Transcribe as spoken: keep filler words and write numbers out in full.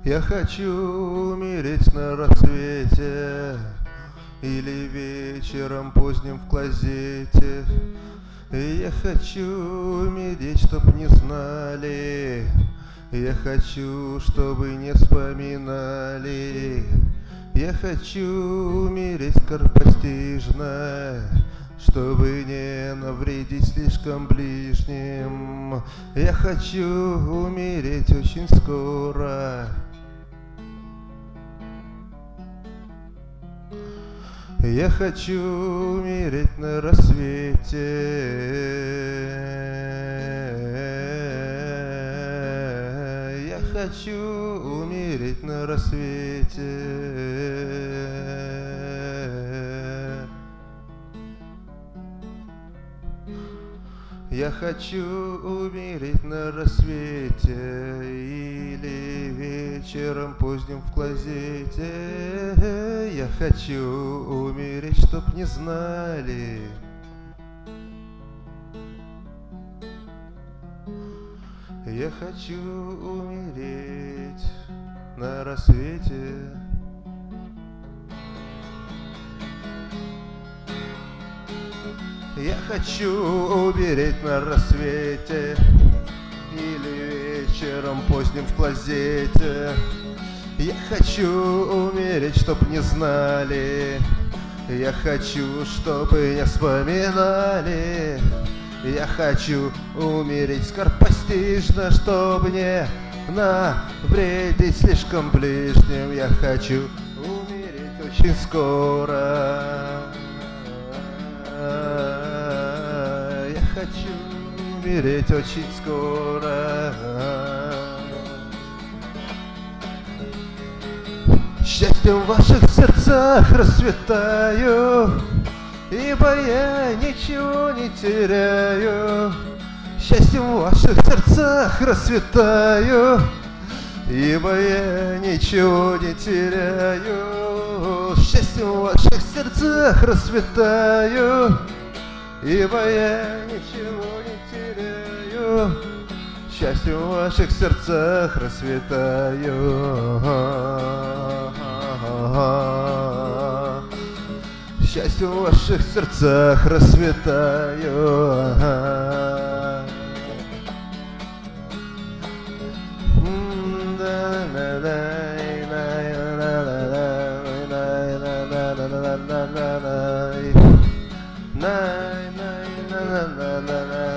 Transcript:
Я хочу умереть на рассвете или вечером поздним в клозете. Я хочу умереть, чтоб не знали. Я хочу, чтобы не вспоминали. Я хочу умереть скоропостижно, чтобы не навредить слишком ближним. Я хочу умереть очень скоро. Я хочу умереть на рассвете. Я хочу умереть на рассвете. Я хочу умереть на рассвете или вечером поздним в клозете. Я хочу умереть, чтоб не знали. Я хочу умереть на рассвете. Я хочу умереть на рассвете или вечером поздним в клозете. Я хочу умереть, чтоб не знали. Я хочу, чтобы не вспоминали. Я хочу умереть скоропостижно, чтобы не навредить слишком ближним. Я хочу умереть очень скоро. Я хочу умереть очень скоро. Счастьем в ваших сердцах расцветаю, ибо я ничего не теряю. Счастьем в ваших сердцах расцветаю, ибо я ничего не теряю. Счастьем в ваших сердцах расцветаю, ибо я ничего не теряю. Счастьем в ваших сердцах расцветаю. Счастьем в ваших сердцах расцветаю. На на на на на на